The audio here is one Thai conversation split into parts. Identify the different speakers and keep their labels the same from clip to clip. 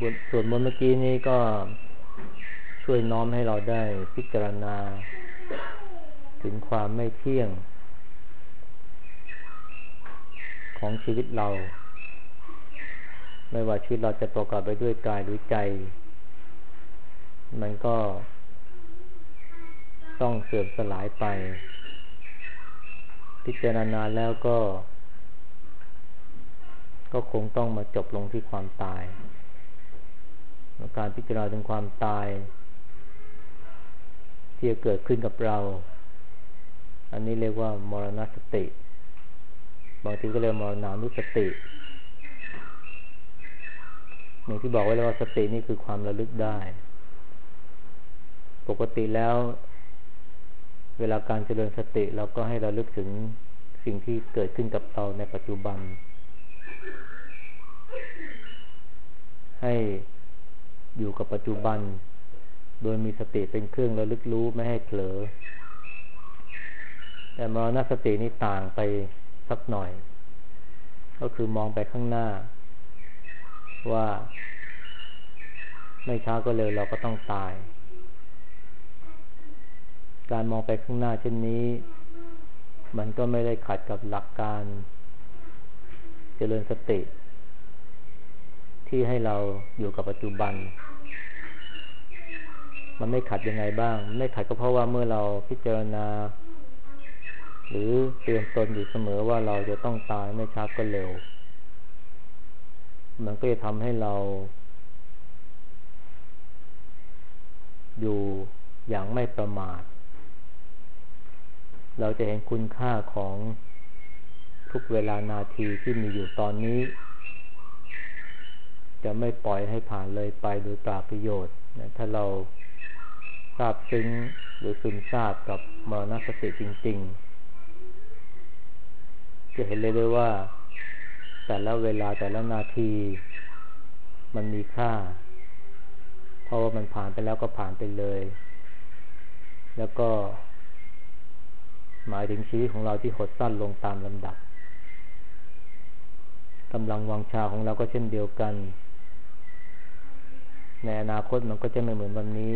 Speaker 1: ส่วนบนเมื่อกี้นี้ก็ช่วยน้อมให้เราได้พิจารณาถึงความไม่เที่ยงของชีวิตเราไม่ว่าชีวิตเราจะประกอบไปด้วยกายหรือใจมันก็ต้องเสื่อมสลายไปพิจารณาแล้วก็คงต้องมาจบลงที่ความตายการพิจารณาถึงความตายที่จะเกิดขึ้นกับเราอันนี้เรียกว่ามรณสติบางทีก็เรียกมรณานุสติอย่างที่บอกไว้แล้วว่าสตินี่คือความระลึกได้ปกติแล้วเวลาการเจริญสติเราก็ให้ระลึกถึงสิ่งที่เกิดขึ้นกับเราในปัจจุบันให้อยู่กับปัจจุบันโดยมีสติเป็นเครื่องระลึกรู้ไม่ให้เผลอแต่มรณสตินี่ต่างไปสักหน่อยก็คือมองไปข้างหน้าว่าไม่ช้าก็เร็วเราก็ต้องตายการมองไปข้างหน้าเช่นนี้มันก็ไม่ได้ขัดกับหลักการเจริญสติที่ให้เราอยู่กับปัจจุบันมันไม่ขัดยังไงบ้างไม่ขัดก็เพราะว่าเมื่อเราพิจารณาหรือเตือนตนอยู่เสมอว่าเราจะต้องตายไม่ช้าก็เร็วมันก็จะทำให้เราอยู่อย่างไม่ประมาทเราจะเห็นคุณค่าของทุกเวลานาทีที่มีอยู่ตอนนี้จะไม่ปล่อยให้ผ่านเลยไปโดยเปล่าประโยชน์ถ้าเราทราบซึ้งหรือซึมซาบกับมรณสติจริงๆจะเห็นเลยด้วยว่าแต่ละเวลาแต่ละนาทีมันมีค่าเพราะว่ามันผ่านไปแล้วก็ผ่านไปเลยแล้วก็หมายถึงชีวิตของเราที่หดสั้นลงตามลำดับกำลังวังชาของเราก็เช่นเดียวกันในอนาคตมันก็จะไม่เหมือนวันนี้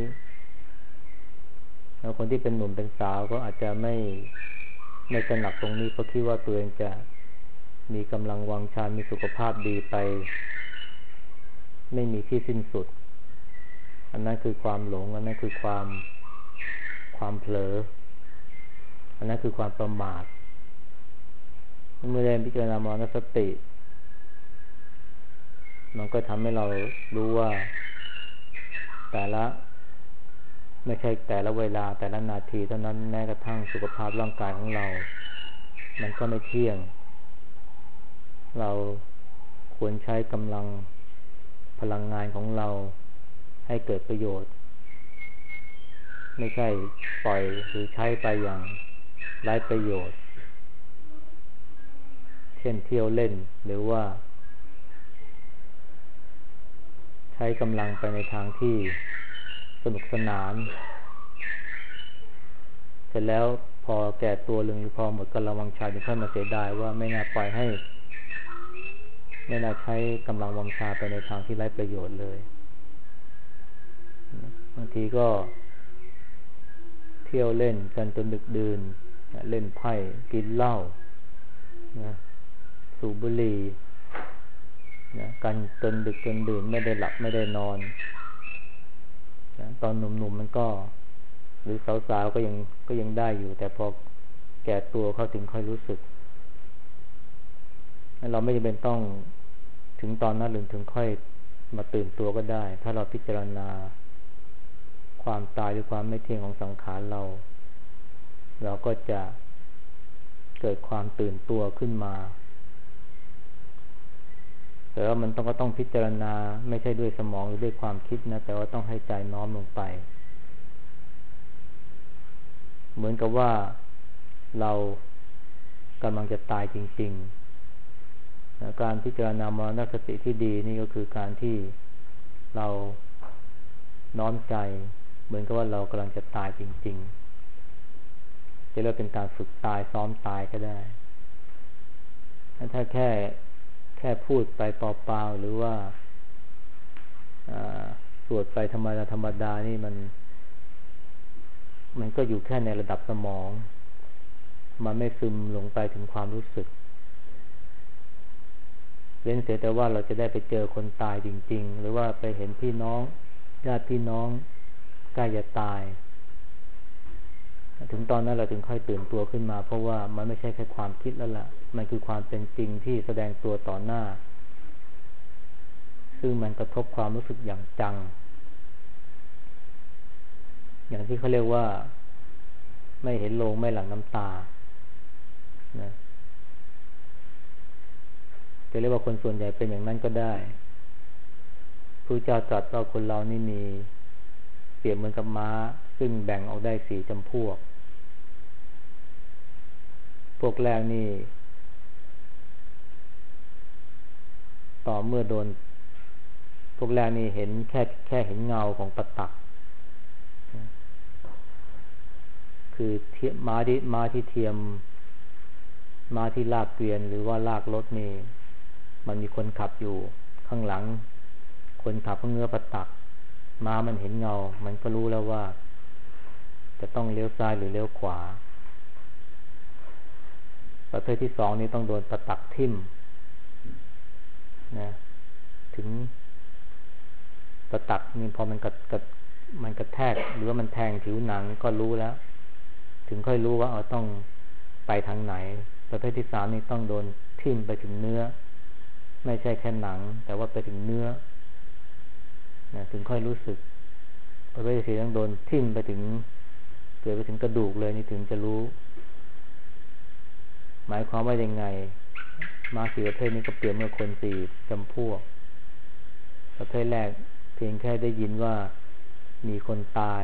Speaker 1: แล้วคนที่เป็นหนุ่มเป็นสาวก็อาจจะไม่ตระหนักตรงนี้เพราะคิดว่าตัวเองจะมีกำลังวังชามีสุขภาพดีไปไม่มีที่สิ้นสุดอันนั้นคือความหลงอันนั้นคือความเผลออันนั้นคือความประมาทเมื่อเรียนพิจารณามรณสติมันก็ทำให้เรารู้ว่าไม่ใช่แต่ละเวลาแต่ละนาทีเท่านั้นแม้กระทั่งสุขภาพร่างกายของเรามันก็ไม่เที่ยงเราควรใช้กำลังพลังงานของเราให้เกิดประโยชน์ไม่ใช่ปล่อยหรือใช้ไปอย่างไร้ประโยชน์เช่นเที่ยวเล่นหรือว่าใช้กำลังไปในทางที่สนุกสนานเสร็จแล้วพอแก่ตัวหรือพอหมดกำลังวังชาจึงค่อยมาเสียดายว่าไม่น่าปล่อยให้ไม่น่าใช้กำลังวังชาไปในทางที่ไร้ประโยชน์เลยบางทีก็เที่ยวเล่นกันจนดึกดื่นเล่นไพ่กินเหล้าสูบบุหรี่กันจนดึกจนดื่นไม่ได้หลับไม่ได้นอนตอนหนุ่มๆมันก็หรือสาวๆก็ยังได้อยู่แต่พอแก่ตัวเขาถึงค่อยรู้สึกเราไม่จำเป็นต้องถึงตอนนั้นหรือถึงค่อยมาตื่นตัวก็ได้ถ้าเราพิจารณาความตายหรือความไม่เที่ยงของสังขารเราก็จะเกิดความตื่นตัวขึ้นมาแต่ว่ามันก็ต้องพิจารณาไม่ใช่ด้วยสมองหรือด้วยความคิดนะแต่ว่าต้องให้ใจน้อมลงไปเหมือนกับว่าเรากำลังจะตายจริงๆการพิจารณามรณสติที่ดีนี่ก็คือการที่เราน้อมใจเหมือนกับว่าเรากำลังจะตายจริงๆจะเรียกเป็นการฝึกตายซ้อมตายก็ได้ถ้าแค่พูดไปเปล่าๆหรือว่าสวดไปธรรมดานี่มันก็อยู่แค่ในระดับสมองมันไม่ซึมลงไปถึงความรู้สึกเว้นเสียแต่ว่าเราจะได้ไปเจอคนตายจริงๆหรือว่าไปเห็นพี่น้องญาติพี่น้องใกล้จะตายถึงตอนนั้นเราถึงค่อยตื่นตัวขึ้นมาเพราะว่ามันไม่ใช่แค่ความคิดแล้วล่ะมันคือความเป็นจริงที่แสดงตัวต่อหน้าซึ่งมันกระทบความรู้สึกอย่างจังอย่างที่เขาเรียกว่าไม่เห็นโลงไม่หลั่งน้ำตานะจะเรียกว่าคนส่วนใหญ่เป็นอย่างนั้นก็ได้พระเจ้าตรัสว่าคนเรานี่มีเปรียบเหมือนกับม้าซึ่งแบ่งออกได้4 จำพวกแรกนี่ต่อเมื่อโดนพวกแรกนี่เห็นแค่เห็นเงาของประตักคือม้าที่เทียมม้าที่ลากเกวียนหรือว่าลากรถนี่มันมีคนขับอยู่ข้างหลังคนขับก็เงื้อประตักม้ามันเห็นเงามันก็รู้แล้วว่าจะต้องเลี้ยวซ้ายหรือเลี้ยวขวาประเภทที่2นี่ต้องโดนประตักทิ่มนะถึงประตักนี่พอมันกระแทกหรือว่ามันแทงผิวหนังก็รู้แล้วถึงค่อยรู้ว่าต้องไปทางไหนประเภทที่3นี่ต้องโดนทิ่มไปถึงเนื้อไม่ใช่แค่หนังแต่ว่าไปถึงเนื้อนะถึงค่อยรู้สึกประเภทที่4ต้องโดนทิ่มไปถึงเกิดไปถึงกระดูกเลยนี่ถึงจะรู้หมายความว่ายังไงม้า4 ประเภทนี้ก็เปรียบเหมือนคน4 จำพวกประเภทแรกเพียงแค่ได้ยินว่ามีคนตาย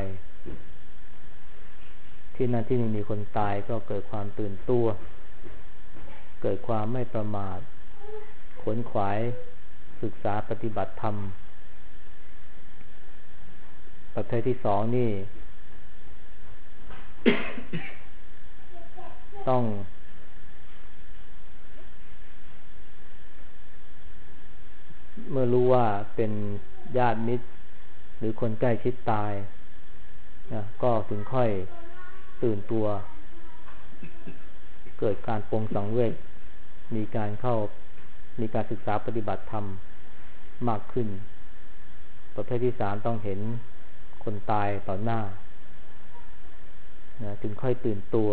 Speaker 1: ที่นั่นที่นี่มีคนตายก็เกิดความตื่นตัวเกิดความไม่ประมาทขวนขวายศึกษาปฏิบัติธรรมประเภทที่2นี่ ต้องเมื่อรู้ว่าเป็นญาติมิตรหรือคนใกล้ชิดตายนะก็ถึงค่อยตื่นตัวเกิดการปรงสังเวชมีการศึกษาปฏิบัติธรรมมากขึ้นประเภทที่3ต้องเห็นคนตายต่อหน้านะถึงค่อยตื่นตัว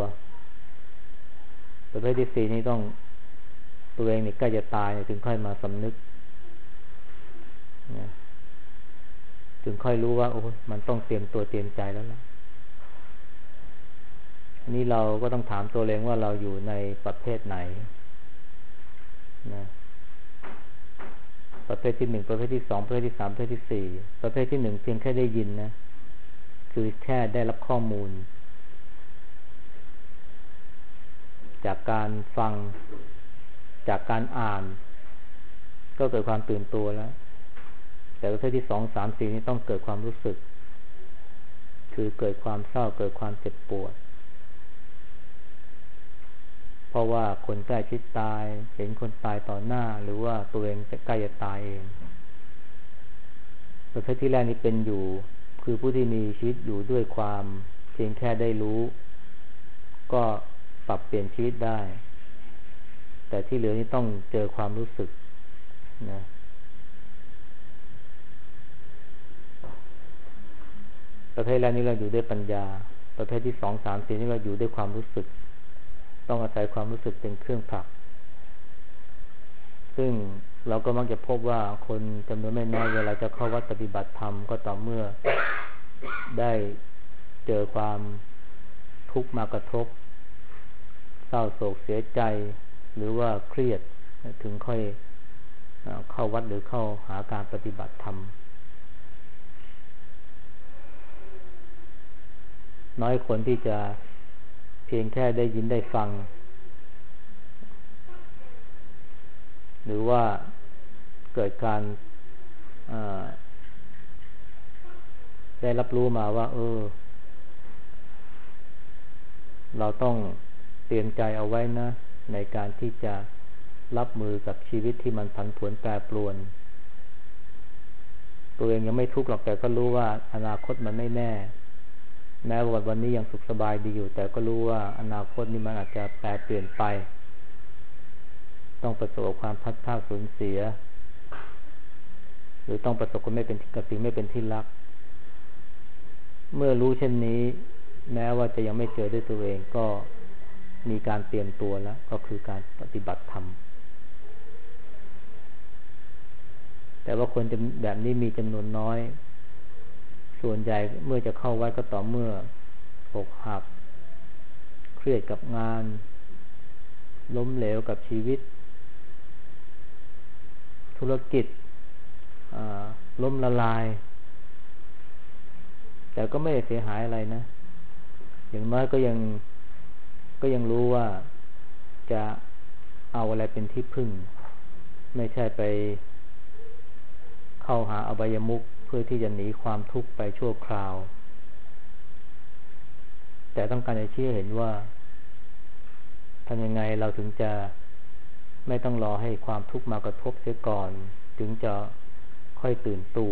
Speaker 1: ประเภทที่4นี่ต้องตัวเองนี่ใกล้จะตายถึงค่อยมาสำนึกนะถึงค่อยรู้ว่าโอ้มันต้องเตรียมตัวเตรียมใจแล้วล่ะอันนี้เราก็ต้องถามตัวเองว่าเราอยู่ในประเภทไหนนะประเภทที่1ประเภทที่2ประเภทที่3ประเภทที่4ประเภทที่1เพียงแค่ได้ยินนะคือแค่ได้รับข้อมูลจากการฟังจากการอ่านก็เกิดความตื่นตัวแล้วแต่ประเภทที่2 3 4นี้ต้องเกิดความรู้สึกคือเกิดความเศร้าเกิดความเจ็บปวดเพราะว่าคนใกล้ชิดตายเห็นคนตายต่อหน้าหรือว่าตัวเองจะใกล้จะตายเองประเภทที่แรกนี้เป็นอยู่คือผู้ที่มีชีวิตอยู่ด้วยความเพียงแค่ได้รู้ก็ปรับเปลี่ยนชีวิตได้แต่ที่เหลือนี่ต้องเจอความรู้สึกนะประเภทแรกนี้เราอยู่ด้วยปัญญาประเภทที่2 3 4นี่เราอยู่ด้วยความรู้สึกต้องอาศัยความรู้สึกเป็นเครื่องผลักซึ่งเราก็มักจะพบว่าคนจำนวนไม่น้อยเวลาจะเข้าวัดปฏิบัติธรรมก็ต่อเมื่อได้เจอความทุกข์มากระทบเศร้าโศกเสียใจหรือว่าเครียดถึงค่อยเข้าวัดหรือเข้าหาการปฏิบัติธรรมน้อยคนที่จะเพียงแค่ได้ยินได้ฟังหรือว่าเกิดการได้รับรู้มาว่าเราต้องเตรียมใจเอาไว้นะในการที่จะรับมือกับชีวิตที่มันผันผวนแปรปรวนตัวเองยังไม่ทุกข์หรอกแต่ก็รู้ว่าอนาคตมันไม่แน่แม้ว่าวันนี้ยังสุขสบายดีอยู่แต่ก็รู้ว่าอนาคตนี่มันอาจจะแปรเปลี่ยนไปต้องประสบกับความพัดพรากสูญเสียหรือต้องประสบกับสิ่งไม่เป็นที่รักเมื่อรู้เช่นนี้แม้ว่าจะยังไม่เจอด้วยตัวเองก็มีการเตรียมตัวแล้วก็คือการปฏิบัติธรรมแต่ว่าคนแบบนี้มีจำนวนน้อยส่วนใหญ่เมื่อจะเข้าวัดก็ต่อเมื่ออกหักเครียดกับงานล้มเหลวกับชีวิตธุรกิจล้มละลายแต่ก็ไม่ได้เสียหายอะไรนะอย่างน้อยก็ยังรู้ว่าจะเอาอะไรเป็นที่พึ่งไม่ใช่ไปเข้าหาอบายมุขเพื่อที่จะหนีความทุกข์ไปชั่วคราวแต่ต้องการจะชี้ให้เห็นว่าทำยังไงเราถึงจะไม่ต้องรอให้ความทุกข์มากระทบเสียก่อนถึงจะค่อยตื่นตัว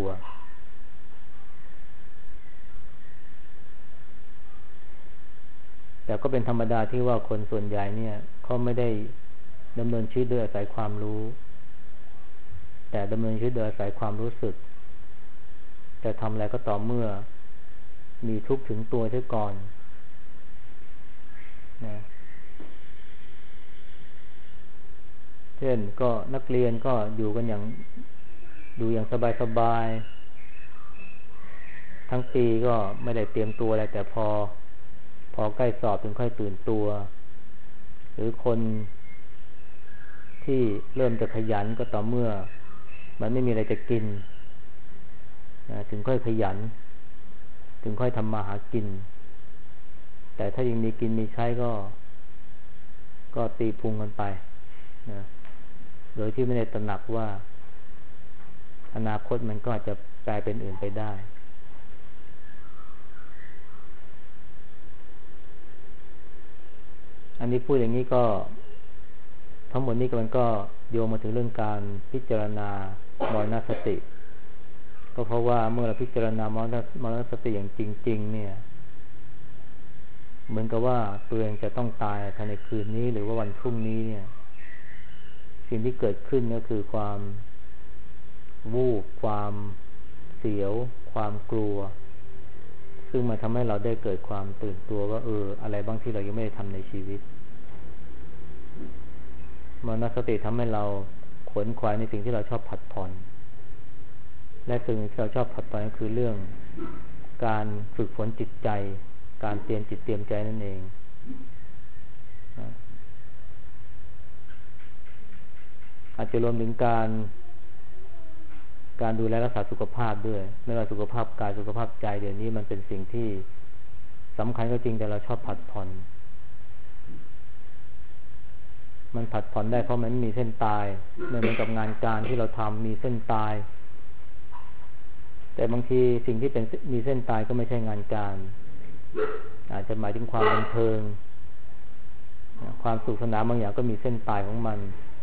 Speaker 1: แต่ก็เป็นธรรมดาที่ว่าคนส่วนใหญ่เนี่ยเขาไม่ได้ดำเนินชีวิตโดยอาศัยความรู้แต่ดำเนินชีวิตโดยอาศัยความรู้สึกจะทำอะไรก็ต่อเมื่อมีทุกข์ถึงตัวเสียก่อนนะเช่นก็นักเรียนก็อยู่กันอย่างสบายๆทั้งปีก็ไม่ได้เตรียมตัวอะไรแต่พอใกล้สอบถึงค่อยตื่นตัวหรือคนที่เริ่มจะขยันก็ต่อเมื่อมันไม่มีอะไรจะกินนะถึงค่อยขยันถึงค่อยทำมาหากินแต่ถ้ายังมีกินมีใช้ก็ตีพุงกันไปนะโดยที่ไม่ได้ตระหนักว่าอนาคตมันก็อาจจะกลายเป็นอื่นไปได้อันนี้พูดอย่างนี้ก็ทั้งหมดนี้มันก็โยงมาถึงเรื่องการพิจารณามรณสติก็เพราะว่าเมื่อเราพิจารณามรณสติอย่างจริงๆเนี่ยเหมือนกับว่าตัวเองจะต้องตายภายในคืนนี้หรือว่าวันพรุ่งนี้เนี่ยสิ่งที่เกิดขึ้นก็คือความวูบความเสียวความกลัวซึ่งมันทำให้เราได้เกิดความตื่นตัวว่าอะไรบ้างที่เรายังไม่ได้ทำในชีวิตมรณสติทำให้เราขวนขวายในสิ่งที่เราชอบผัดผ่อนและสิ่งที่เราชอบผัดผ่อนก็คือเรื่องการฝึกฝนจิตใจการเตรียมจิตเตรียมใจนั่นเองอาจจะรวมถึงการดูแลรักษาสุขภาพด้วยไม่ว่าสุขภาพกายสุขภาพใจเดี๋ยวนี้มันเป็นสิ่งที่สำคัญก็จริงแต่เราชอบผัดผ่อนมันผัดผ่อนได้เพราะมันไม่มีเส้นตายไม่เหมือนกับงานการที่เราทำมีเส้นตายแต่บางทีสิ่งที่เป็นมีเส้นตายก็ไม่ใช่งานการอาจจะหมายถึงความบันเทิงความสุขสนานบางอย่างก็มีเส้นตายของมัน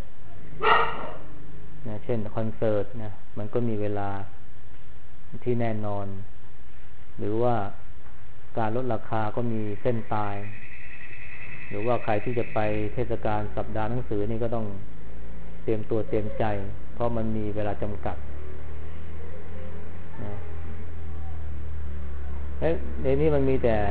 Speaker 1: นะเช่นคอนเสิร์ตนะมันก็มีเวลาที่แน่นอนหรือว่าการลดราคาก็มีเส้นตายหรือว่าใครที่จะไปเทศกาลสัปดาห์หนังสือนี่ก็ต้องเตรียมตัวเตรียมใจเพราะมันมีเวลาจำกัดนะในนี้มันมีแต่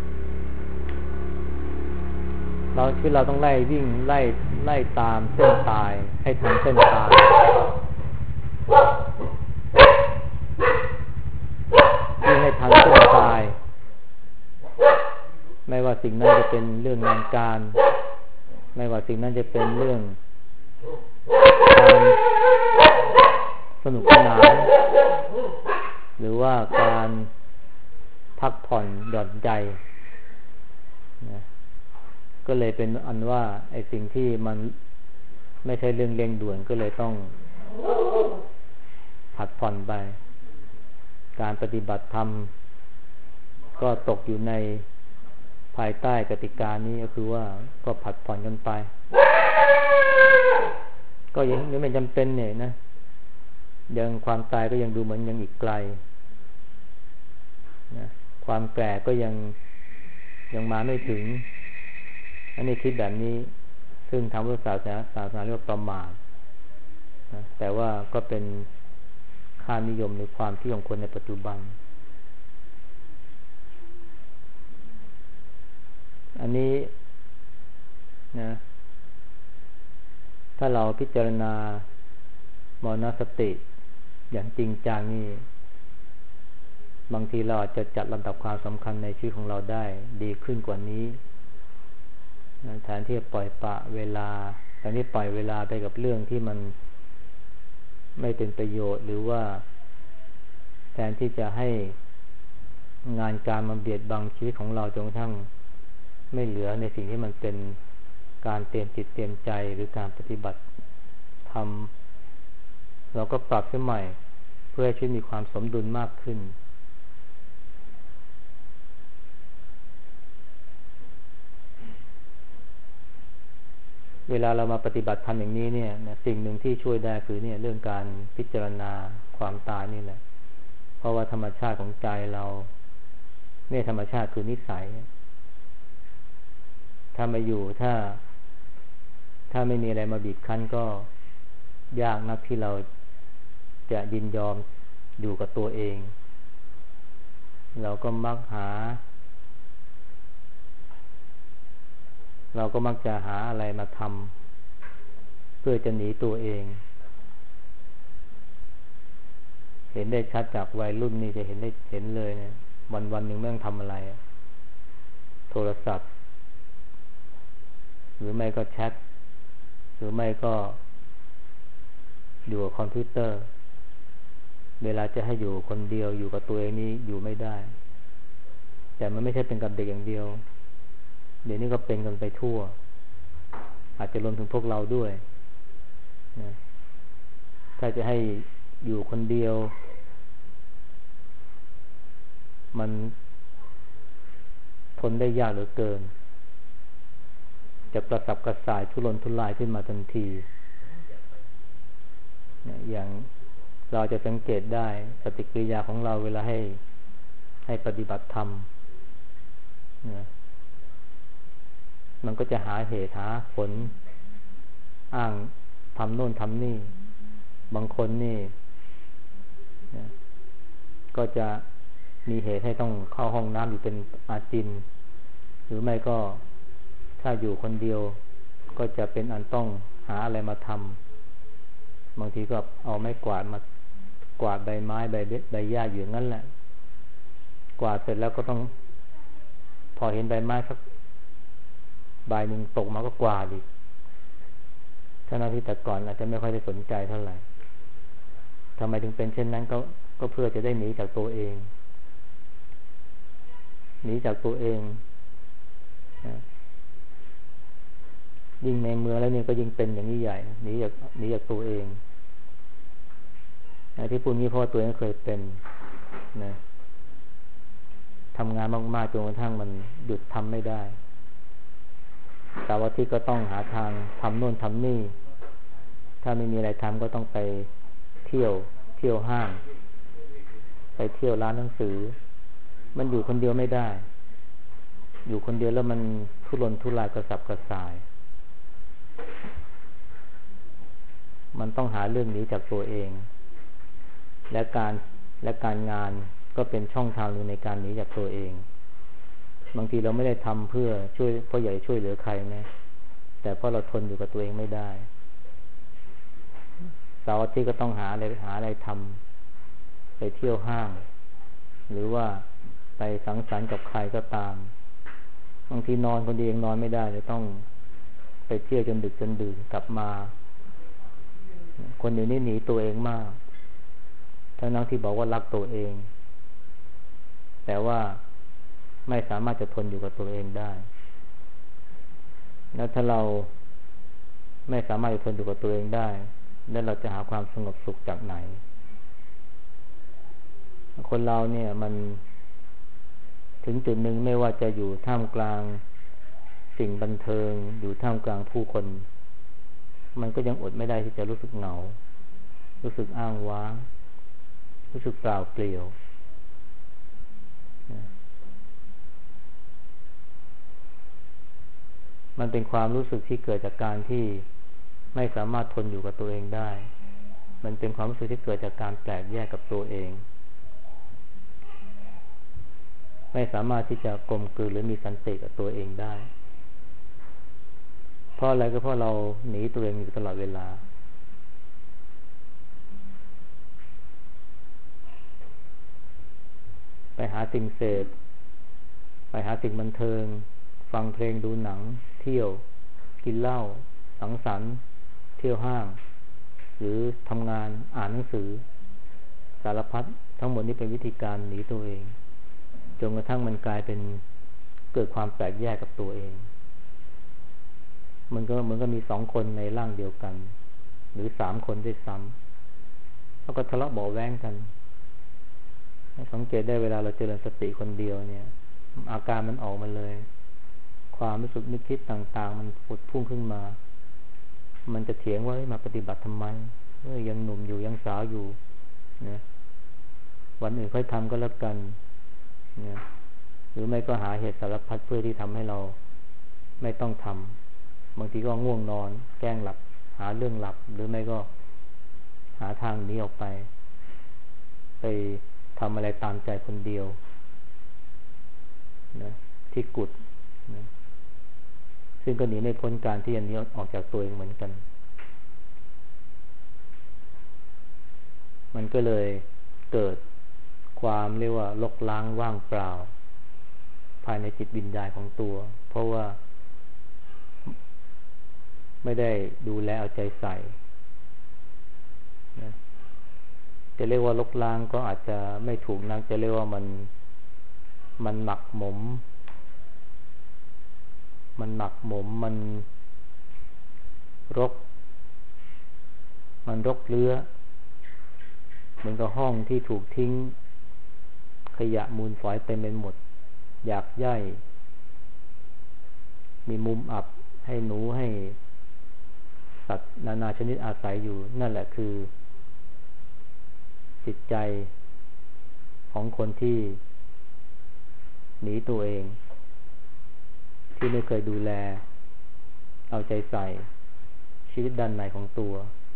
Speaker 1: เราต้องไล่วิ่งไล่ตามเส้นตายให้ทันเส้นตายวิ่งให้ทันเส้นตายไม่ว่าสิ่งนั้นจะเป็นเรื่องงานการไม่ว่าสิ่งนั้นจะเป็นเรื่องการสนุกสนานหรือว่าการพักผ่อนหย่อนใจนะก็เลยเป็นอันว่าไอ้สิ่งที่มันไม่ใช่เรื่องเร่งด่วนก็เลยต้องผัดผ่อนไปการปฏิบัติธรรมก็ตกอยู่ในภายใต้กติกานี้ก็คือว่าก็ผัดผ่อนกันไป ก็ยังไม่จำเป็นเนี่ยนะยังความตายก็ยังดูเหมือนยังอีกไกลนะความแก่ก็ยังมาไม่ถึงอันนี้คิดแบบนี้ซึ่งทางพุทธศาสนาเรียกว่าประมาทนะแต่ว่าก็เป็นค่านิยมในความที่ของคนในปัจจุบันอันนี้นะถ้าเราพิจารณามรณสติอย่างจริงจังนี่บางทีเราอาจจะจัดลำดับความสำคัญในชีวิตของเราได้ดีขึ้นกว่านี้แทนที่จะปล่อยปละเวลาแทนที่ปล่อยเวลาไปกับเรื่องที่มันไม่เป็นประโยชน์หรือว่าแทนที่จะให้งานการมาเบียดบังชีวิตของเราจนกระทั่งไม่เหลือในสิ่งที่มันเป็นการเตรียมจิตเตรียมใจหรือการปฏิบัติธรรมเราก็ปรับเสียใหม่เพื่อให้ชีวิตมีความสมดุลมากขึ้นเวลาเรามาปฏิบัติธรรมอย่างนี้เนี่ยสิ่งหนึ่งที่ช่วยได้คือเนี่ยเรื่องการพิจารณาความตายนี่แหละเพราะว่าธรรมชาติของใจเราเนี่ยธรรมชาติคือนิสัยถ้ามาอยู่ถ้าไม่มีอะไรมาบีบคั้นก็ยากนักที่เราจะยินยอมอยู่กับตัวเองเราก็มักจะหาอะไรมาทำเพื่อจะหนีตัวเองเห็นได้ชัดจากวัยรุ่นนี่จะเห็นเลยเนี่ยวันหนึ่งไม่ต้องทำอะไรโทรศัพท์หรือไม่ก็แชทหรือไม่ก็อยู่กับคอมพิวเตอร์เวลาจะให้อยู่คนเดียวอยู่กับตัวเองนี่อยู่ไม่ได้แต่มันไม่ใช่เป็นกับเด็กอย่างเดียวเดี๋ยวนี้ก็เป็นกันไปทั่วอาจจะรวมถึงพวกเราด้วยนะถ้าจะให้อยู่คนเดียวมันทนได้ยากเหลือเกินจะกระสับกระส่ายทุรนทุรายขึ้นมาทันทีอย่างเราจะสังเกตได้ปฏิกิริยาของเราเวลาให้ปฏิบัติธรรมมันก็จะหาเหตุหาผลอ้างทำโน่นทำนี่บางคนนี่ก็จะมีเหตุให้ต้องเข้าห้องน้ำอยู่เป็นอาจินหรือไม่ก็ถ้าอยู่คนเดียวก็จะเป็นอันต้องหาอะไรมาทำบางทีก็เอาไม้กวาดมากวาดใบไม้ใบหญ้าอยู่งั้นแหละกวาดเสร็จแล้วก็ต้องพอเห็นใบไม้สักใบหนึ่งตกมาก็กวาดอีกถ้านาทีแต่ก่อนอาจจะไม่ค่อยได้สนใจเท่าไหร่ทำไมถึงเป็นเช่นนั้นก็เพื่อจะได้หนีจากตัวเองหนีจากตัวเองยิ่งในเมืองแล้วเนี่ยก็ยิ่งเป็นอย่างนี้ใหญ่หนีจากตัวเองที่พูดนี้เพราะตัวเองเคยเป็นนะทำงานมากๆจนกระทั่งมันหยุดทำไม่ได้เสาร์อาทิตย์ก็ต้องหาทางทำโน่นทำนี่ถ้าไม่มีอะไรทำก็ต้องไปเที่ยวห้างไปเที่ยวร้านหนังสือมันอยู่คนเดียวไม่ได้อยู่คนเดียวแล้วมันทุรนทุรายกระสับกระส่ายมันต้องหาเรื่องหนีจากตัวเองและการงานก็เป็นช่องทางหนึ่งในการหนีจากตัวเองบางทีเราไม่ได้ทำเพื่ออยากช่วยเหลือใครนะแต่เพราะเราทนอยู่กับตัวเองไม่ได้เสาร์อาทิตย์ก็ต้องหาอะไรทำไปเที่ยวห้างหรือว่าไปสังสรรค์กับใครก็ตามบางทีนอนคนเดียวนอนไม่ได้เลยต้องไปเที่ยวจนดึกจนดื่นกลับมาคนเดี๋ยวนี้หนีตัวเองมากทั้งที่บอกว่ารักตัวเองแต่ว่าไม่สามารถจะทนอยู่กับตัวเองได้แล้วถ้าเราไม่สามารถจะทนอยู่กับตัวเองได้แล้วเราจะหาความสงบสุขจากไหนคนเราเนี่ยมันถึงจุดหนึ่งไม่ว่าจะอยู่ท่ามกลางสิ่งบันเทิงอยู่ท่ามกลางผู้คนมันก็ยังอดไม่ได้ที่จะรู้สึกเหงารู้สึกอ้างว้างรู้สึกเปล่าเปลี่ยวนะมันเป็นความรู้สึกที่เกิดจากการที่ไม่สามารถทนอยู่กับตัวเองได้มันเป็นความรู้สึกที่เกิดจากการแปลกแยกกับตัวเองไม่สามารถที่จะกลมกลืนหรือมีสันติกับตัวเองได้เพราะอะไรก็เพราะเราหนีตัวเองอยู่ตลอดเวลาไปหาสิ่งเสพไปหาสิ่งบันเทิงฟังเพลงดูหนังเที่ยวกินเหล้าสังสรรค์เที่ยวห้างหรือทำงานอ่านหนังสือสารพัดทั้งหมดนี้เป็นวิธีการหนีตัวเองจนกระทั่งมันกลายเป็นเกิดความแตกแยกกับตัวเองมันก็เหมือนกับมี2 คนในร่างเดียวกันหรือ3 คนด้วยซ้ำแล้วก็ทะเลาะเบาะแว้งกันสังเกตได้เวลาเราเจริญสติคนเดียวเนี่ยอาการมันออกมาเลยความรู้สึกนึกคิดต่างๆมันปุดพุ่งขึ้นมามันจะเถียงว่ามาปฏิบัติทำไมยังหนุ่มอยู่ยังสาวอยู่นะวันอื่นค่อยทำก็แล้วกันนะหรือไม่ก็หาเหตุสารพัดเพื่อที่ทำให้เราไม่ต้องทำบางทีก็ง่วงนอนแกล้งหลับหาเรื่องหลับหรือไม่ก็หาทางหนีออกไปทำอะไรตามใจคนเดียวนะที่กุฏนะซึ่งก็หนีไม่พ้นการที่จะหนีออกจากตัวเองเหมือนกันมันก็เลยเกิดความเรียกว่าลกล้างว่างเปล่าภายในจิตวิญญาณของตัวเพราะว่าไม่ได้ดูแลเอาใจใส่นะจะเรียกว่าลกล้างก็อาจจะไม่ถูกนักจะเรียกว่ามันหมักหมมมันรกเรื้อเหมือนกับห้องที่ถูกทิ้งขยะมูลฝอยเต็มไปหมดอยากย่ายมีมุมอับให้หนูให้สัตว์นานาชนิดอาศัยอยู่นั่นแหละคือจิตใจของคนที่หนีตัวเองที่ไม่เคยดูแลเอาใจใส่ชีวิตด้านในของตัว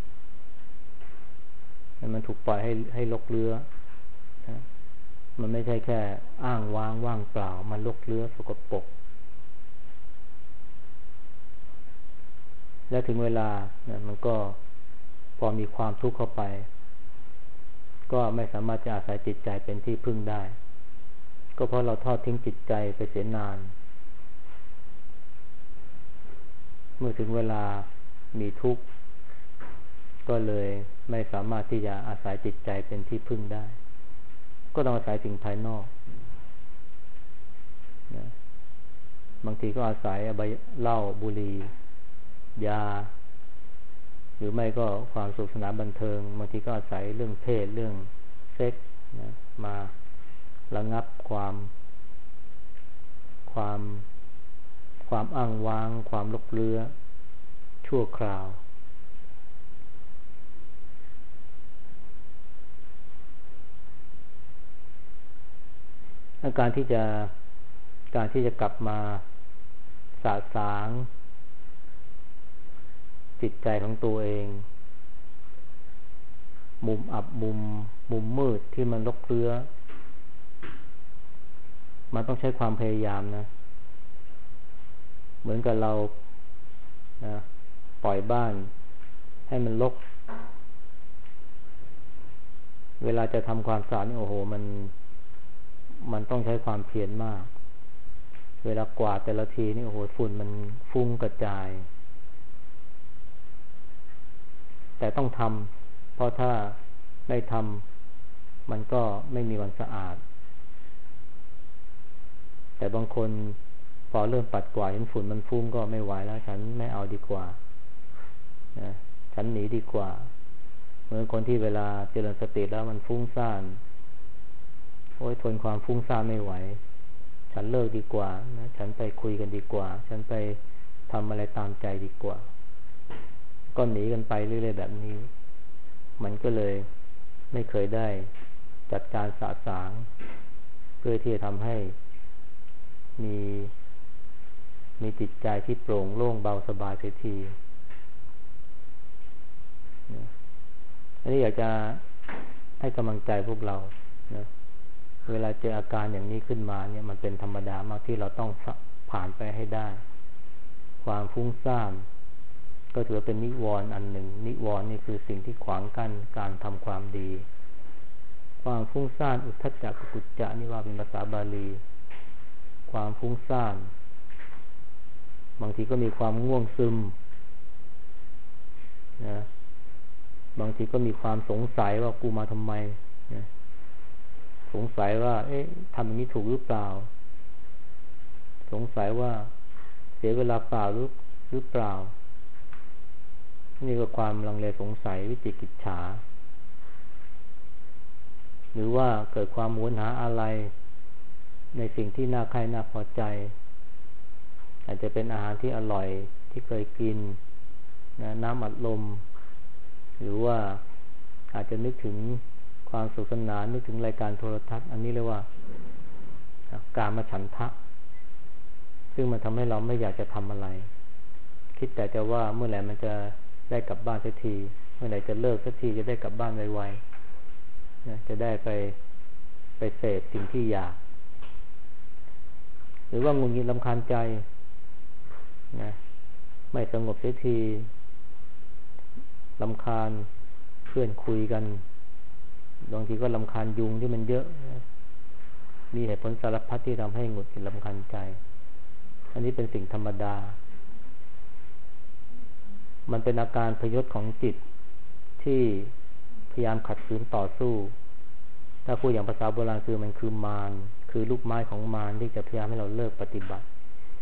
Speaker 1: มันถูกปล่อยให้รกเรื้อนะมันไม่ใช่แค่อ้างว้างว่างเปล่ามันรกเรื้อสกปรกและถึงเวลานะมันก็พอมีความทุกข์เข้าไปก็ไม่สามารถจะอาศัยจิตใจเป็นที่พึ่งได้ก็เพราะเราทอดทิ้งจิตใจไปเสียนานเมื่อถึงเวลามีทุกข์ก็เลยไม่สามารถที่จะอาศัยจิตใจเป็นที่พึ่งได้ก็ต้องอาศัยสิ่งภายนอกนะบางทีก็อาศัยเหล้าบุหรี่ยาหรือไม่ก็ความสุขสนานบันเทิงบางทีก็อาศัยเรื่องเพศเรื่องเซ็กส์นะมาระงับความอ้างว้างความลกเรื้อชั่วคราวการที่จะกลับมาสะสางจิตใจของตัวเองมุมอับมุมมืดที่มันรกเรื้อมันต้องใช้ความพยายามนะเหมือนกับเรานะปล่อยบ้านให้มันรกเวลาจะทำความสะอาดนี่โอ้โหมันต้องใช้ความเพียรมากเวลากวาดแต่ละทีนี่โอ้โหฝุ่นมันฟุ้งกระจายแต่ต้องทำเพราะถ้าไม่ทำมันก็ไม่มีวันสะอาดแต่บางคนพอเริ่มปัดกวาดเห็นฝุ่นมันฟุ้งก็ไม่ไหวแล้วฉันไม่เอาดีกว่านะฉันหนีดีกว่าเหมือนคนที่เวลาเจริญสติแล้วมันฟุ้งซ่านโอ้ยทนความฟุ้งซ่านไม่ไหวฉันเลิกดีกว่านะฉันไปคุยกันดีกว่าฉันไปทำอะไรตามใจดีกว่าก็หนีกันไปเรื่อยๆแบบนี้มันก็เลยไม่เคยได้จัดการสะสางเพื่อที่จะทำให้มีจิตใจที่โปร่งโล่งเบาสบายเสียทีอันนี้อยากจะให้กำลังใจพวกเรานะเวลาเจออาการอย่างนี้ขึ้นมาเนี่ยมันเป็นธรรมดามากที่เราต้องผ่านไปให้ได้ความฟุ้งซ่านก็ถือเป็นนิวรณ์อันหนึ่งนิวรณ์นี่คือสิ่งที่ขวางกั้นการทำความดีความฟุ้งซ่านอุทธัจจะกุจจะนี่ว่าเป็นภาษาบาลีความฟุ้งซ่านบางทีก็มีความง่วงซึมนะบางทีก็มีความสงสัยว่ากูมาทำไมนะสงสัยว่าทำอย่างนี้ถูกหรือเปล่าสงสัยว่าเสียเวลาเปล่าหรือเปล่านี่ก็ความลังเลสงสัยวิจิกิจฉาหรือว่าเกิดความหวนหาอะไรในสิ่งที่น่าใคร่น่าพอใจอาจจะเป็นอาหารที่อร่อยที่เคยกินนะน้ำอัดลมหรือว่าอาจจะนึกถึงความสุขสนานนึกถึงรายการโทรทัศน์อันนี้เรียกว่ากามฉันทะซึ่งมันทำให้เราไม่อยากจะทำอะไรคิดแต่ว่าเมื่อไหร่มันจะได้กลับบ้านสักทีเมื่อไหร่จะเลิกสักทีจะได้กลับบ้านไวๆนะจะได้ไปเสพสิ่งที่อยากหรือว่าหงุดหงิดรำคาญใจนะไม่สงบเสียทีรำคาญเพื่อนคุยกันบางทีก็รำคาญยุงที่มันเยอะมีเหตุผลสารพัดที่ทำให้หงุดหงิดรำคาญใจอันนี้เป็นสิ่งธรรมดามันเป็นอาการพยศของจิตที่พยายามขัดขืนต่อสู้ถ้าพูดอย่างภาษาโบราณคือมันคือมารคือลูกไม้ของมารที่จะพยายามให้เราเลิกปฏิบัติ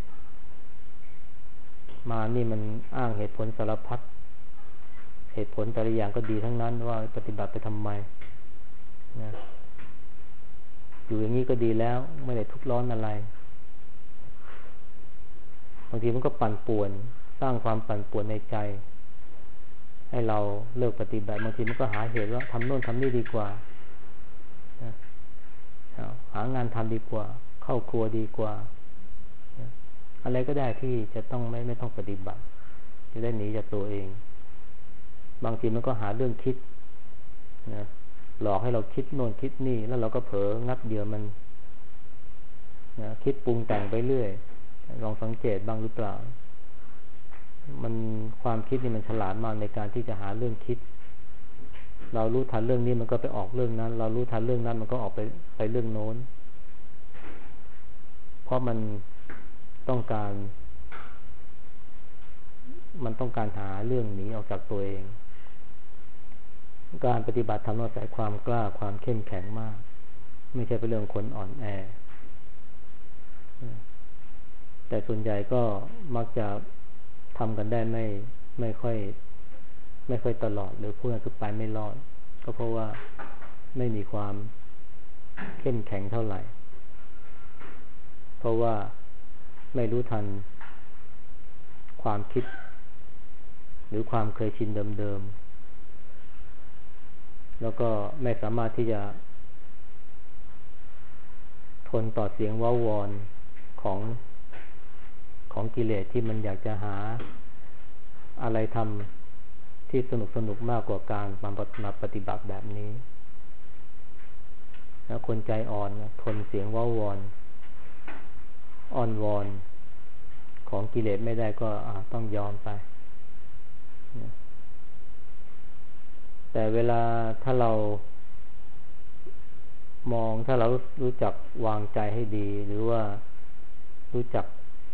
Speaker 1: มารนี่มันอ้างเหตุผลสารพัดเหตุผลแต่ละอย่างก็ดีทั้งนั้นว่าปฏิบัติไปทำไมนะอยู่อย่างนี้ก็ดีแล้วไม่ได้ทุกข์ร้อนอะไรบางทีมันก็ปั่นป่วนสร้างความปั่นป่วนในใจให้เราเลิกปฏิบัติบางทีมันก็หาเหตุว่าทำโน่นทำนี่ดีกว่านะหางานทำดีกว่าเข้าครัวดีกว่านะอะไรก็ได้ที่จะต้องไม่ต้องปฏิบัติจะได้หนีจากตัวเองบางทีมันก็หาเรื่องคิดนะหลอกให้เราคิดโน่นคิดนี่แล้วเราก็เผลองับเหยื่อมันนะคิดปรุงแต่งไปเรื่อยลองสังเกตบ้างหรือเปล่ามันความคิดนี่มันฉลาดมากในการที่จะหาเรื่องคิดเรารู้ทันเรื่องนี้มันก็ไปออกเรื่องนั้นเรารู้ทันเรื่องนั้นมันก็ออกไปเรื่องโน้นเพราะมันต้องการหาเรื่องหนีออกจากตัวเองการปฏิบัติธรรมต้องอาศัยความกล้าความเข้มแข็งมากไม่ใช่เป็นเรื่องคนอ่อนแอแต่ส่วนใหญ่ก็มักจะทำกันได้ไม่ค่อยตลอดหรือพูดง่ายๆคือไปไม่รอดก็เพราะว่าไม่มีความเข้มแข็งเท่าไหร่เพราะว่าไม่รู้ทันความคิดหรือความเคยชินเดิมๆแล้วก็ไม่สามารถที่จะทนต่อเสียงว้าวอนของกิเลสที่มันอยากจะหาอะไรทำที่สนุกมากกว่าการมาปฏิบัติแบบนี้แล้วคนใจอ่อนนะทนเสียงว้าวอนอ้อนวอนของกิเลสไม่ได้ก็ต้องยอมไปแต่เวลาถ้าเรารู้จักวางใจให้ดีหรือว่ารู้จัก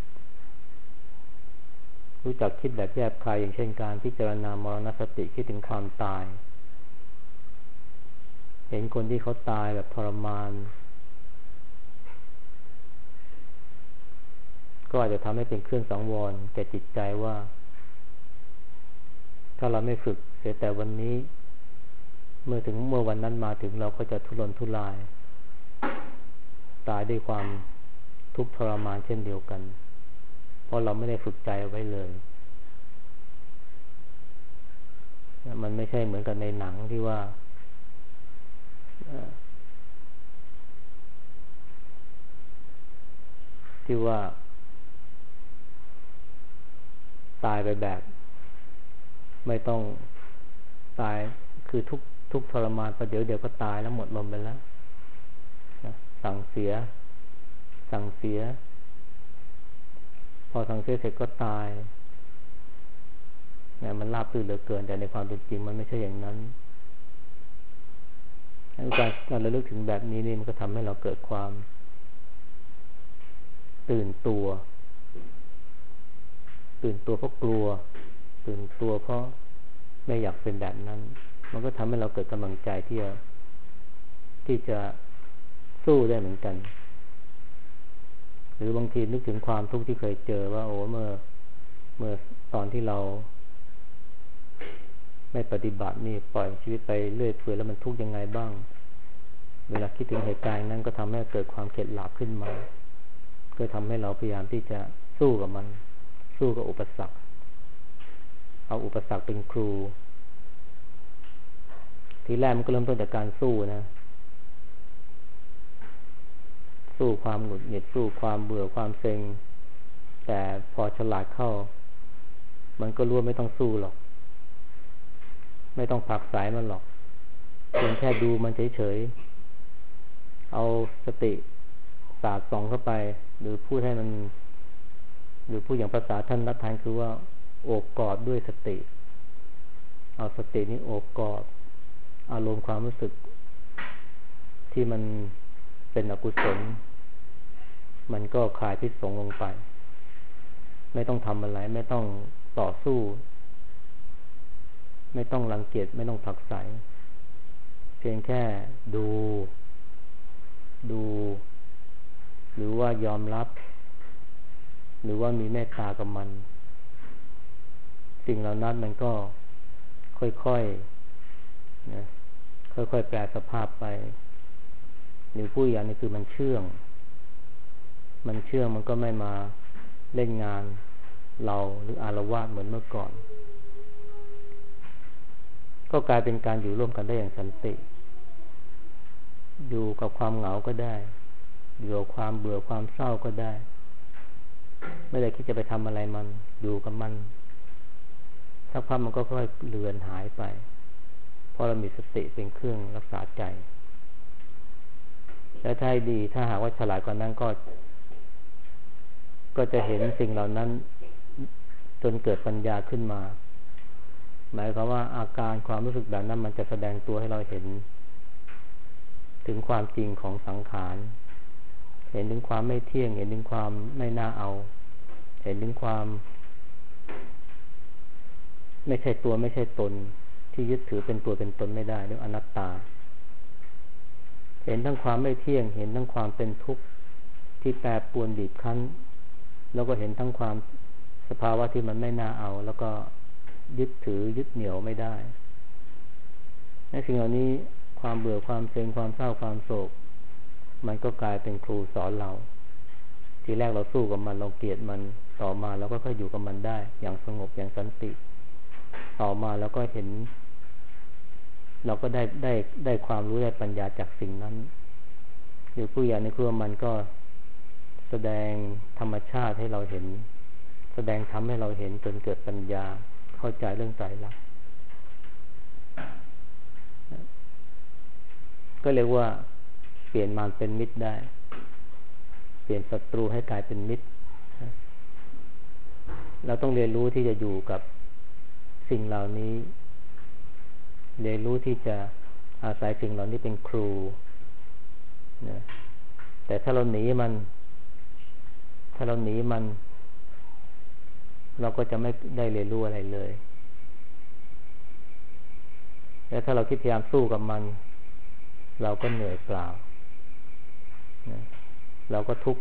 Speaker 1: คิดแบบแยบคายอย่างเช่นการพิจารณามรณสติคิดถึงความตายเห็นคนที่เขาตายแบบทรมานก็อาจจะทำให้เป็นเครื่องสังวรแก่จิตใจว่าถ้าเราไม่ฝึกเสียแต่วันนี้เมื่อวันนั้นมาถึงเราก็จะทุรนทุรายตายด้วยความทุกข์ทรมานเช่นเดียวกันเพราะเราไม่ได้ฝึกใจเอาไว้เลยมันไม่ใช่เหมือนกับในหนังที่ว่าตายไปแบบไม่ต้องตายคือทุกทรมานประเดี๋ยวก็ตายแล้วหมดลมไปแล้วนะสั่งเสียพอสั่งเสียเสร็จก็ตายเนี่ยมันราบรื่นเหลือเกินแต่ในความเป็นจริงมันไม่ใช่อย่างนั้นการระลึกถึงแบบนี้นี่มันก็ทำให้เราเกิดความตื่นตัวเพราะกลัวตื่นตัวเพราะไม่อยากเป็นแบบนั้นมันก็ทำให้เราเกิดกำลังใจที่จะสู้ได้เหมือนกันหรือบางทีนึกถึงความทุกข์ที่เคยเจอว่าโอ้เมื่อตอนที่เราไม่ปฏิบัตินี่ปล่อยชีวิตไปเรื่อยเปื่อยแล้วมันทุกข์ยังไงบ้างเวลาคิดถึงเหตุการณ์นั้นก็ทำให้เกิดความเข็ดหลาบขึ้นมาก็ทำให้เราพยายามที่จะสู้กับมันสู้กับอุปสรรคเอาอุปสรรคเป็นครูทีแรกมันก็เริ่มต้นจากการสู้นะสู้ความหงุดหงิดสู้ความเบื่อความเซ็งแต่พอฉลาดเข้ามันก็รู้ว่าไม่ต้องสู้หรอกไม่ต้องผลักไสมันหรอกเพียงแค่ดูมันเฉยๆเอาสติสาดส่องเข้าไปหรือพูดให้มันหรือพูดอย่างภาษาท่านนัทธานคือว่าโอบกอดด้วยสติเอาสตินี้โอบกอดอารมณ์ความรู้สึกที่มันเป็นอกุศลมันก็คลายพิษสงลงไปไม่ต้องทำอะไรไม่ต้องต่อสู้ไม่ต้องรังเกียจไม่ต้องผลักไสเพียงแค่ดูหรือว่ายอมรับหรือว่ามีเมตตากับมันสิ่งเหล่านั้นมันก็ค่อยๆนะค่อยๆแปลสภาพไปหรือผู้อย่างนี้คือมันเชื่องมันก็ไม่มาเล่นงานเราหรืออาละวาดเหมือนเมื่อก่อนก็กลายเป็นการอยู่ร่วมกันได้อย่างสันติอยู่กับความเหงาก็ได้อยู่กับความเบื่อความเศร้าก็ได้ไม่ได้คิดจะไปทำอะไรมันอยู่กับมันสักพักมันก็ค่อยเลือนหายไปเพราะเรามีสติเป็นเครื่องรักษาใจและถ้าดีถ้าหากว่าฉลาดกว่านั้นก็จะเห็นสิ่งเหล่านั้นจนเกิดปัญญาขึ้นมาหมายความว่าอาการความรู้สึกแบบนั้นมันจะแสดงตัวให้เราเห็นถึงความจริงของสังขารเห็นถึงความไม่เที่ยงเห็นถึงความไม่น่าเอาเห็นถึงความไม่ใช่ตัวไม่ใช่ตนที่ยึดถือเป็นตัวเป็นตนไม่ได้เรียกอนัตตาเห็นทั้งความไม่เที่ยงเห็นทั้งความเป็นทุกข์ที่แปรปรวนบีบคั้นแล้วก็เห็นทั้งความสภาวะที่มันไม่น่าเอาแล้วก็ยึดถือยึดเหนี่ยวไม่ได้ในสิ่งเหล่านี้ความเบื่อความเซ็งความเศร้าความโศกมันก็กลายเป็นครูสอนเราทีแรกเราสู้กับมันเราเกลียดมันต่อมาเราก็ค่อยอยู่กับมันได้อย่างสงบอย่างสันติต่อมาแล้วก็เห็นเราก็ได้ความรู้ได้ปัญญาจากสิ่งนั้นหรือผู้ใหญ่ในครัวมันก็แสดงธรรมชาติให้เราเห็นแสดงทำให้เราเห็นจนเกิดปัญญาเข้าใจเรื่องไตรลักษณ์ก็เรียกว่าเปลี่ยนมารเป็นมิตรได้เปลี่ยนศัตรูให้กลายเป็นมิตรเราต้องเรียนรู้ที่จะอยู่กับสิ่งเหล่านี้เรียนรู้ที่จะอาศัยสิ่งเหล่านี้เป็นครูนะแต่ถ้าเราหนีมันเราก็จะไม่ได้เรียนรู้อะไรเลยและถ้าเราคิดพยายามสู้กับมันเราก็เหนื่อยเปล่านะเราก็ทุกข์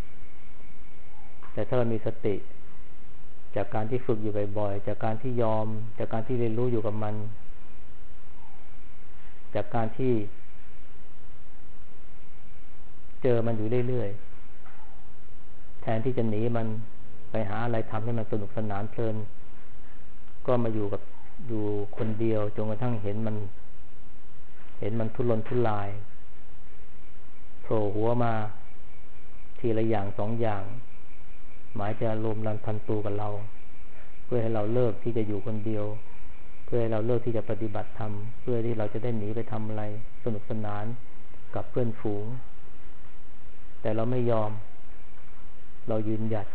Speaker 1: แต่ถ้าเรามีสติจากการที่ฝึกอยู่บ่อยๆจากการที่ยอมจากการที่เรียนรู้อยู่กับมันจากการที่เจอมันอยู่เรื่อยๆแทนที่จะหนีมันไปหาอะไรทำให้มันสนุกสนานเพลินก็มาอยู่กับอยู่คนเดียวจนกระทั่งเห็นมันทุรนทุรายโผล่หัวมาทีละอย่างสองอย่างหมายจะรวมรันพันตูกับเราเพื่อให้เราเลิกที่จะอยู่คนเดียวเพื่อให้เราเลิกที่จะปฏิบัติธรรมเพื่อที่เราจะได้หนีไปทำอะไรสนุกสนานกับเพื่อนฝูงแต่เราไม่ยอมเรายืนหยัด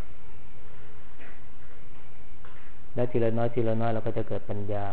Speaker 1: และทีละน้อยทีละน้อยเราก็จะเกิดปัญญา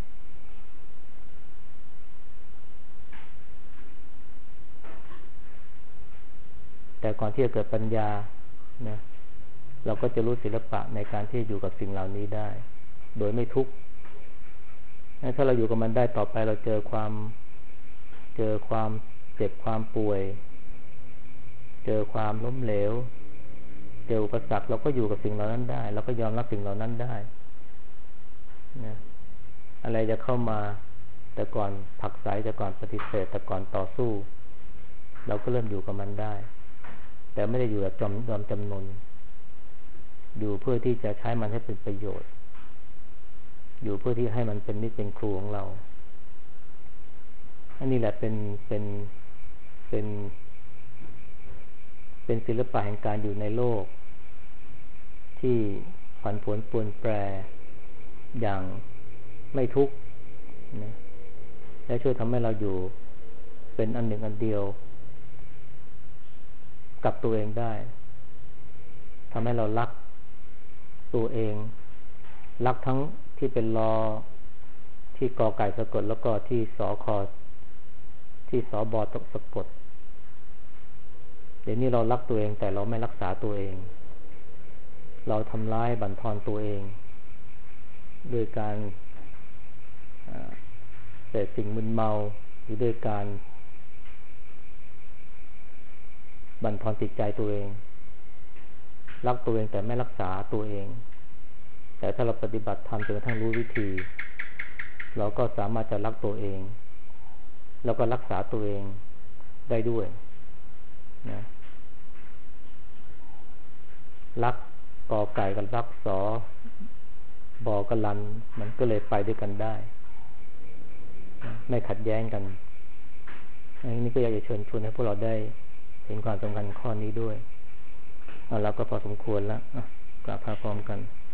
Speaker 1: แต่ก่อนที่จะเกิดปัญญานะเราก็จะรู้ศิลปะในการที่อยู่กับสิ่งเหล่านี้ได้โดยไม่ทุกข์ถ้าเราอยู่กับมันได้ต่อไปเราเจอความเจ็บความป่วยเจอความล้มเหลวเจออุปสรรคเราก็อยู่กับสิ่งเหล่านั้นได้เราก็ยอมรับสิ่งเหล่านั้นได้นะอะไรจะเข้ามาแต่ก่อนผลักไสแต่ก่อนปฏิเสธแต่ก่อนต่อสู้เราก็เริ่มอยู่กับมันได้แต่ไม่ได้อยู่แบบยอมจำนนอยู่เพื่อที่จะใช้มันให้เป็นประโยชน์อยู่เพื่อที่ให้มันเป็นมิตรเป็นครูของเราอันนี้แหละเป็นศิลปะแห่งการอยู่ในโลกที่ผันผวนปรวนแปรอย่างไม่ทุกข์นะและช่วยทำให้เราอยู่เป็นอันหนึ่งอันเดียวกับตัวเองได้ทำให้เรารักตัวเองรักทั้งที่เป็นลอที่กอไก่สะกดแล้วก็ที่สอคอที่สอบอตกสะกดเดี๋ยวนี้เรารักตัวเองแต่เราไม่รักษาตัวเองเราทำร้ายบั่นทอนตัวเองด้วยการเสพสิ่งมึนเมาหรือด้วยการบั่นทอนจิตใจตัวเองรักตัวเองแต่ไม่รักษาตัวเองแต่ถ้าเราปฏิบัติธรรมจนกระทั่งรู้วิธีเราก็สามารถจะรักตัวเองแล้วก็รักษาตัวเองได้ด้วยนะรักกอไก่กับรักสบอกัลันมันก็เลยไปด้วยกันได้ไม่ขัดแย้งกันอันนี้ก็อยากจะเชิญชวนให้พวกเราได้เห็นความสำคัญข้อนี้ด้วยแล้วก็พอสมควรแล้วกราบพระพร้อมกัน